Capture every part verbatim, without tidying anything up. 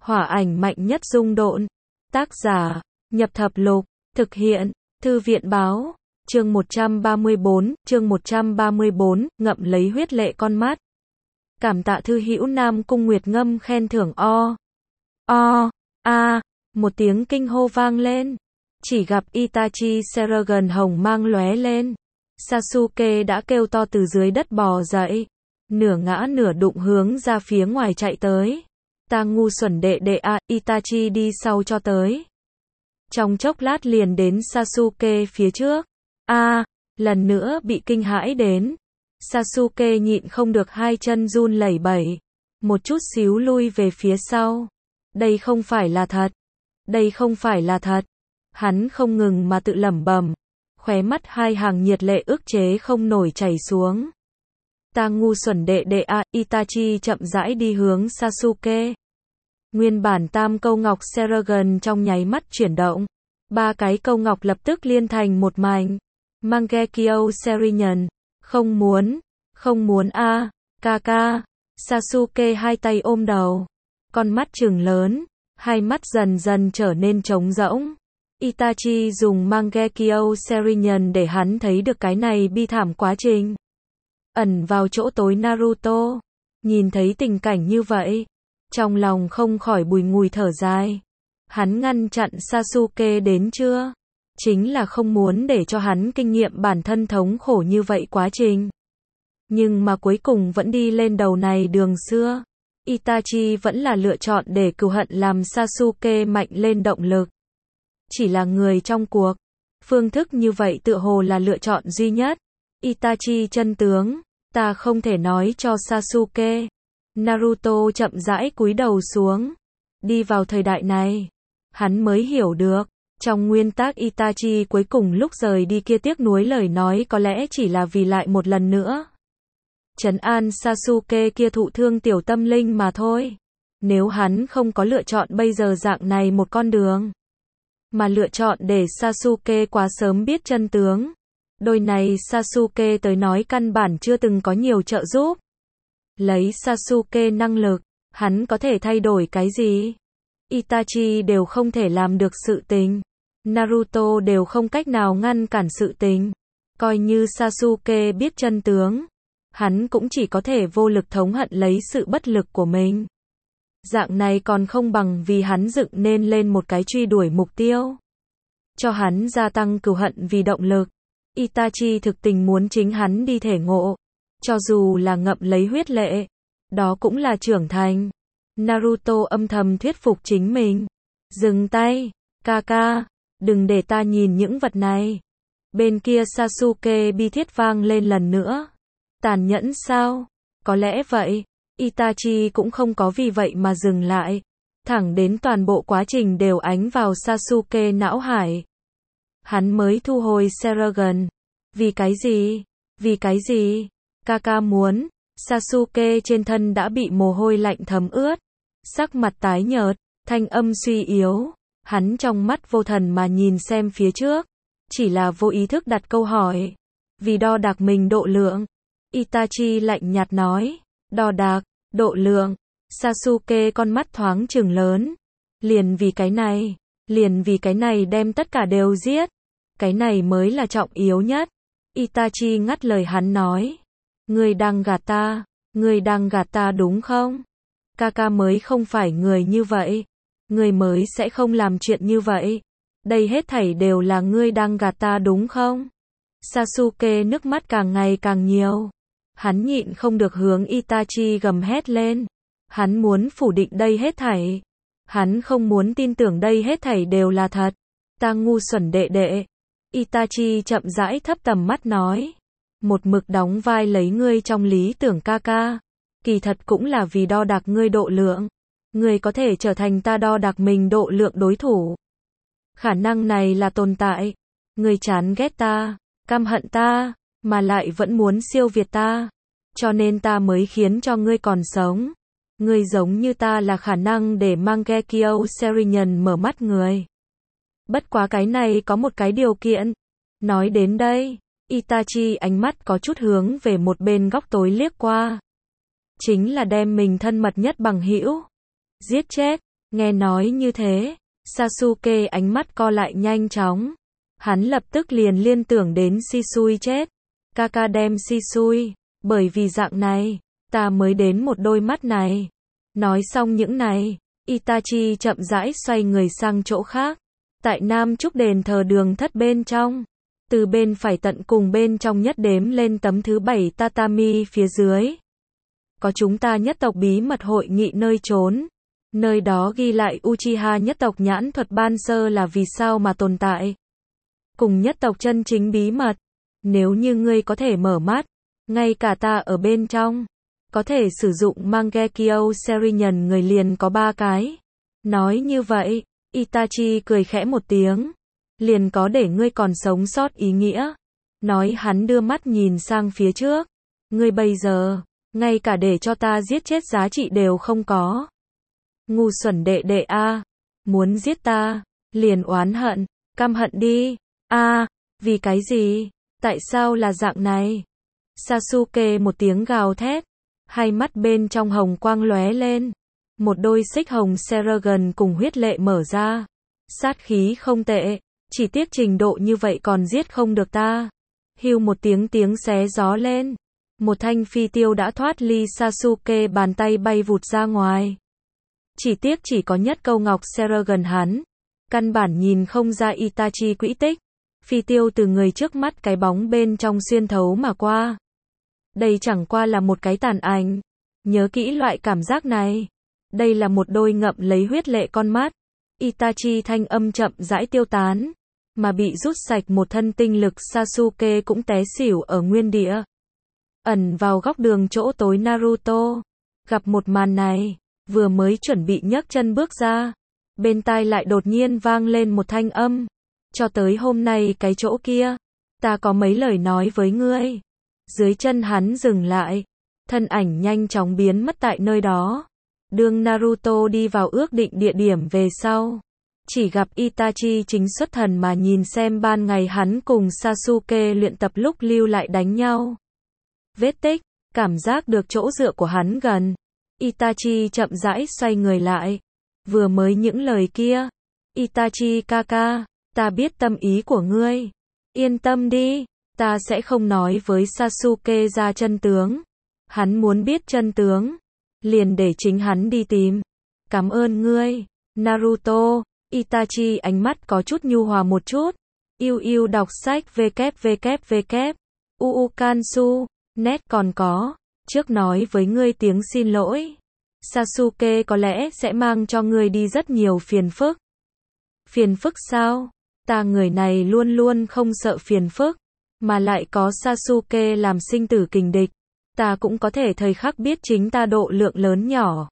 Hỏa ảnh mạnh nhất dung độn. Tác giả, Nhập Thập Lục. Thực hiện, Thư viện báo. Chương một trăm ba mươi bốn, chương một trăm ba mươi bốn, ngậm lấy huyết lệ con mắt. Cảm tạ thư hữu Nam Cung Nguyệt Ngâm khen thưởng o. O, a, một tiếng kinh hô vang lên. Chỉ gặp Itachi Seragon hồng mang lóe lên. Sasuke đã kêu to từ dưới đất bò dậy. Nửa ngã nửa đụng hướng ra phía ngoài chạy tới. Ta ngu xuẩn đệ đệ a, Itachi đi sau cho tới. Trong chốc lát liền đến Sasuke phía trước. A, lần nữa bị kinh hãi đến. Sasuke nhịn không được hai chân run lẩy bẩy. Một chút xíu lui về phía sau. Đây không phải là thật. Đây không phải là thật. Hắn không ngừng mà tự lẩm bẩm. Khóe mắt hai hàng nhiệt lệ ức chế không nổi chảy xuống. Ta ngu xuẩn đệ đệ a, Itachi chậm rãi đi hướng Sasuke. Nguyên bản tam câu ngọc Seragon trong nháy mắt chuyển động. Ba cái câu ngọc lập tức liên thành một mảnh. Mangekyo Sharingan. Không muốn, không muốn a, à, Kaka. Sasuke hai tay ôm đầu. Con mắt trừng lớn, hai mắt dần dần trở nên trống rỗng. Itachi dùng Mangekyo Sharingan để hắn thấy được cái này bi thảm quá trình. Ẩn vào chỗ tối Naruto, nhìn thấy tình cảnh như vậy, trong lòng không khỏi bùi ngùi thở dài. Hắn ngăn chặn Sasuke đến chưa? Chính là không muốn để cho hắn kinh nghiệm bản thân thống khổ như vậy quá trình. Nhưng mà cuối cùng vẫn đi lên đầu này đường xưa. Itachi vẫn là lựa chọn để cừu hận làm Sasuke mạnh lên động lực. Chỉ là người trong cuộc. Phương thức như vậy tựa hồ là lựa chọn duy nhất. Itachi chân tướng, ta không thể nói cho Sasuke. Naruto chậm rãi cúi đầu xuống. Đi vào thời đại này, hắn mới hiểu được. Trong nguyên tắc Itachi cuối cùng lúc rời đi kia tiếc nuối lời nói có lẽ chỉ là vì lại một lần nữa trấn an Sasuke kia thụ thương tiểu tâm linh mà thôi. Nếu hắn không có lựa chọn bây giờ dạng này một con đường, mà lựa chọn để Sasuke quá sớm biết chân tướng, đôi này Sasuke tới nói căn bản chưa từng có nhiều trợ giúp. Lấy Sasuke năng lực, hắn có thể thay đổi cái gì? Itachi đều không thể làm được sự tình. Naruto đều không cách nào ngăn cản sự tình. Coi như Sasuke biết chân tướng, hắn cũng chỉ có thể vô lực thống hận lấy sự bất lực của mình. Dạng này còn không bằng vì hắn dựng nên lên một cái truy đuổi mục tiêu. Cho hắn gia tăng cừu hận vì động lực. Itachi thực tình muốn chính hắn đi thể ngộ. Cho dù là ngậm lấy huyết lệ, đó cũng là trưởng thành. Naruto âm thầm thuyết phục chính mình. Dừng tay, Kaka, đừng để ta nhìn những vật này. Bên kia Sasuke bi thiết vang lên lần nữa. Tàn nhẫn sao? Có lẽ vậy. Itachi cũng không có vì vậy mà dừng lại. Thẳng đến toàn bộ quá trình đều ánh vào Sasuke não hải. Hắn mới thu hồi Seragon. Vì cái gì? Vì cái gì? Kaka muốn. Sasuke trên thân đã bị mồ hôi lạnh thấm ướt. Sắc mặt tái nhợt, thanh âm suy yếu. Hắn trong mắt vô thần mà nhìn xem phía trước. Chỉ là vô ý thức đặt câu hỏi. Vì đo đạc mình độ lượng. Itachi lạnh nhạt nói. Đo đạc, độ lượng. Sasuke con mắt thoáng trừng lớn. Liền vì cái này. Liền vì cái này đem tất cả đều giết. Cái này mới là trọng yếu nhất. Itachi ngắt lời hắn nói. Ngươi đang gạt ta. Ngươi đang gạt ta đúng không? Kaka mới không phải người như vậy. Ngươi mới sẽ không làm chuyện như vậy. Đây hết thảy đều là ngươi đang gạt ta đúng không? Sasuke nước mắt càng ngày càng nhiều. Hắn nhịn không được hướng Itachi gầm hét lên. Hắn muốn phủ định đây hết thảy. Hắn không muốn tin tưởng đây hết thảy đều là thật. Ta ngu xuẩn đệ đệ. Itachi chậm rãi thấp tầm mắt nói. Một mực đóng vai lấy ngươi trong lý tưởng Kaka. Kỳ thật cũng là vì đo đạc ngươi độ lượng. Ngươi có thể trở thành ta đo đạc mình độ lượng đối thủ. Khả năng này là tồn tại. Ngươi chán ghét ta, căm hận ta, mà lại vẫn muốn siêu việt ta. Cho nên ta mới khiến cho ngươi còn sống. Ngươi giống như ta là khả năng để Mangekyo Sharingan mở mắt người. Bất quá cái này có một cái điều kiện. Nói đến đây, Itachi ánh mắt có chút hướng về một bên góc tối liếc qua. Chính là đem mình thân mật nhất bằng hữu giết chết. Nghe nói như thế, Sasuke ánh mắt co lại nhanh chóng. Hắn lập tức liền liên tưởng đến Shisui chết. Kaka đem Shisui, bởi vì dạng này, ta mới đến một đôi mắt này. Nói xong những này, Itachi chậm rãi xoay người sang chỗ khác. Tại Nam Trúc đền thờ đường thất bên trong, từ bên phải tận cùng bên trong nhất đếm lên tấm thứ bảy tatami phía dưới. Có chúng ta nhất tộc bí mật hội nghị nơi trốn. Nơi đó ghi lại Uchiha nhất tộc nhãn thuật ban sơ là vì sao mà tồn tại. Cùng nhất tộc chân chính bí mật. Nếu như ngươi có thể mở mắt, ngay cả ta ở bên trong, có thể sử dụng Mangekyo Serinian người liền có ba cái. Nói như vậy, Itachi cười khẽ một tiếng. Liền có để ngươi còn sống sót ý nghĩa. Nói hắn đưa mắt nhìn sang phía trước. Ngươi bây giờ, ngay cả để cho ta giết chết giá trị đều không có. Ngu xuẩn đệ đệ a, muốn giết ta, liền oán hận, căm hận đi. A, vì cái gì? Tại sao là dạng này? Sasuke một tiếng gào thét, hai mắt bên trong hồng quang lóe lên, một đôi xích hồng Seragon cùng huyết lệ mở ra. Sát khí không tệ, chỉ tiếc trình độ như vậy còn giết không được ta. Hưu một tiếng tiếng xé gió lên, một thanh phi tiêu đã thoát ly Sasuke bàn tay bay vụt ra ngoài. Chỉ tiếc chỉ có nhất câu ngọc Seragon hắn, căn bản nhìn không ra Itachi quỹ tích. Phi tiêu từ người trước mắt cái bóng bên trong xuyên thấu mà qua. Đây chẳng qua là một cái tàn ảnh. Nhớ kỹ loại cảm giác này. Đây là một đôi ngậm lấy huyết lệ con mắt. Itachi thanh âm chậm rãi tiêu tán. Mà bị rút sạch một thân tinh lực Sasuke cũng té xỉu ở nguyên địa. Ẩn vào góc đường chỗ tối Naruto. Gặp một màn này, vừa mới chuẩn bị nhấc chân bước ra. Bên tai lại đột nhiên vang lên một thanh âm. Cho tới hôm nay cái chỗ kia, ta có mấy lời nói với ngươi. Dưới chân hắn dừng lại, thân ảnh nhanh chóng biến mất tại nơi đó. Đương Naruto đi vào ước định địa điểm về sau, chỉ gặp Itachi chính xuất thần mà nhìn xem ban ngày hắn cùng Sasuke luyện tập lúc lưu lại đánh nhau. Vết tích, cảm giác được chỗ dựa của hắn gần. Itachi chậm rãi xoay người lại. Vừa mới những lời kia, Itachi kaka, ta biết tâm ý của ngươi. Yên tâm đi, ta sẽ không nói với Sasuke ra chân tướng. Hắn muốn biết chân tướng, liền để chính hắn đi tìm. Cảm ơn ngươi, Naruto. Itachi ánh mắt có chút nhu hòa một chút. Yêu yêu đọc sách www. Uukansu. Net còn có. Trước nói với ngươi tiếng xin lỗi. Sasuke có lẽ sẽ mang cho ngươi đi rất nhiều phiền phức. Phiền phức sao? Ta người này luôn luôn không sợ phiền phức, mà lại có Sasuke làm sinh tử kình địch. Ta cũng có thể thời khắc biết chính ta độ lượng lớn nhỏ.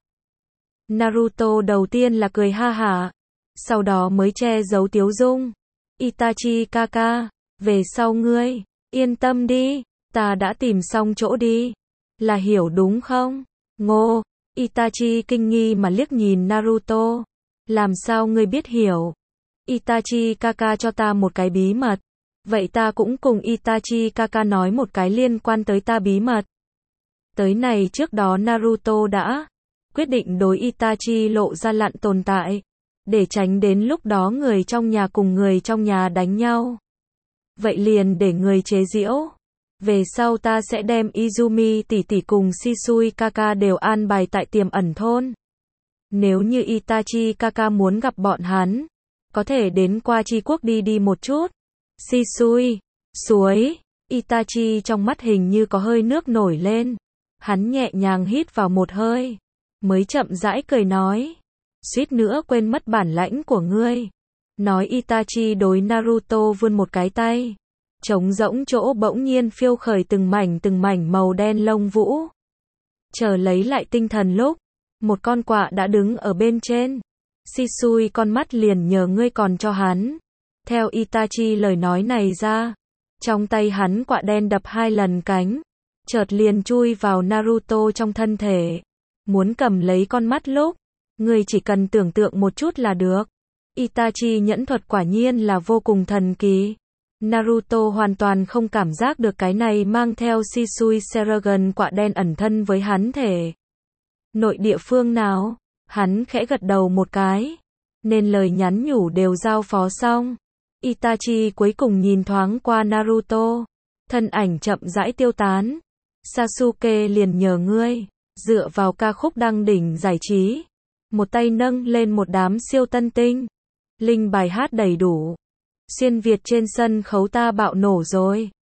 Naruto đầu tiên là cười ha hả, sau đó mới che giấu tiếu dung. Itachi kaka, về sau ngươi, yên tâm đi, ta đã tìm xong chỗ đi. Là hiểu đúng không? Ngô, Itachi kinh nghi mà liếc nhìn Naruto. Làm sao ngươi biết hiểu? Itachi kaka cho ta một cái bí mật. Vậy ta cũng cùng Itachi kaka nói một cái liên quan tới ta bí mật. Tới này trước đó Naruto đã quyết định đối Itachi lộ ra lặn tồn tại, để tránh đến lúc đó người trong nhà cùng người trong nhà đánh nhau. Vậy liền để người chế giễu. Về sau ta sẽ đem Izumi tỷ tỷ cùng Shisui kaka đều an bài tại tiềm ẩn thôn. Nếu như Itachi kaka muốn gặp bọn hắn, có thể đến qua Chi quốc đi đi một chút. Shisui, suối, Itachi trong mắt hình như có hơi nước nổi lên. Hắn nhẹ nhàng hít vào một hơi, mới chậm rãi cười nói. Suýt nữa quên mất bản lãnh của ngươi. Nói Itachi đối Naruto vươn một cái tay. Trống rỗng chỗ bỗng nhiên phiêu khởi từng mảnh từng mảnh màu đen lông vũ. Chờ lấy lại tinh thần lúc, một con quạ đã đứng ở bên trên. Shisui con mắt liền nhờ ngươi còn cho hắn. Theo Itachi lời nói này ra, trong tay hắn quạ đen đập hai lần cánh, chợt liền chui vào Naruto trong thân thể. Muốn cầm lấy con mắt lúc, ngươi chỉ cần tưởng tượng một chút là được. Itachi nhẫn thuật quả nhiên là vô cùng thần kỳ. Naruto hoàn toàn không cảm giác được cái này mang theo Shisui Seragon quạ đen ẩn thân với hắn thể. Nội địa phương nào? Hắn khẽ gật đầu một cái. Nên lời nhắn nhủ đều giao phó xong. Itachi cuối cùng nhìn thoáng qua Naruto. Thân ảnh chậm rãi tiêu tán. Sasuke liền nhờ ngươi. Dựa vào ca khúc đăng đỉnh giải trí. Một tay nâng lên một đám siêu tân tinh. Linh bài hát đầy đủ. Xuyên Việt trên sân khấu ta bạo nổ rồi.